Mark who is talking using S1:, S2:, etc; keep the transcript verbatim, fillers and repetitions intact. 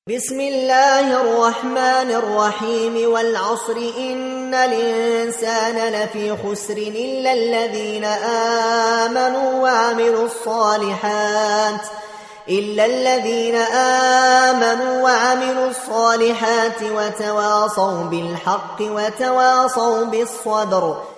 S1: بسم الله الرحمن الرحيم والعصر إن الإنسان لفي خسر إلا الذين آمنوا وعملوا الصالحات إلا الذين آمنوا وعملوا الصالحات وتواصوا بالحق وتواصوا بالصبر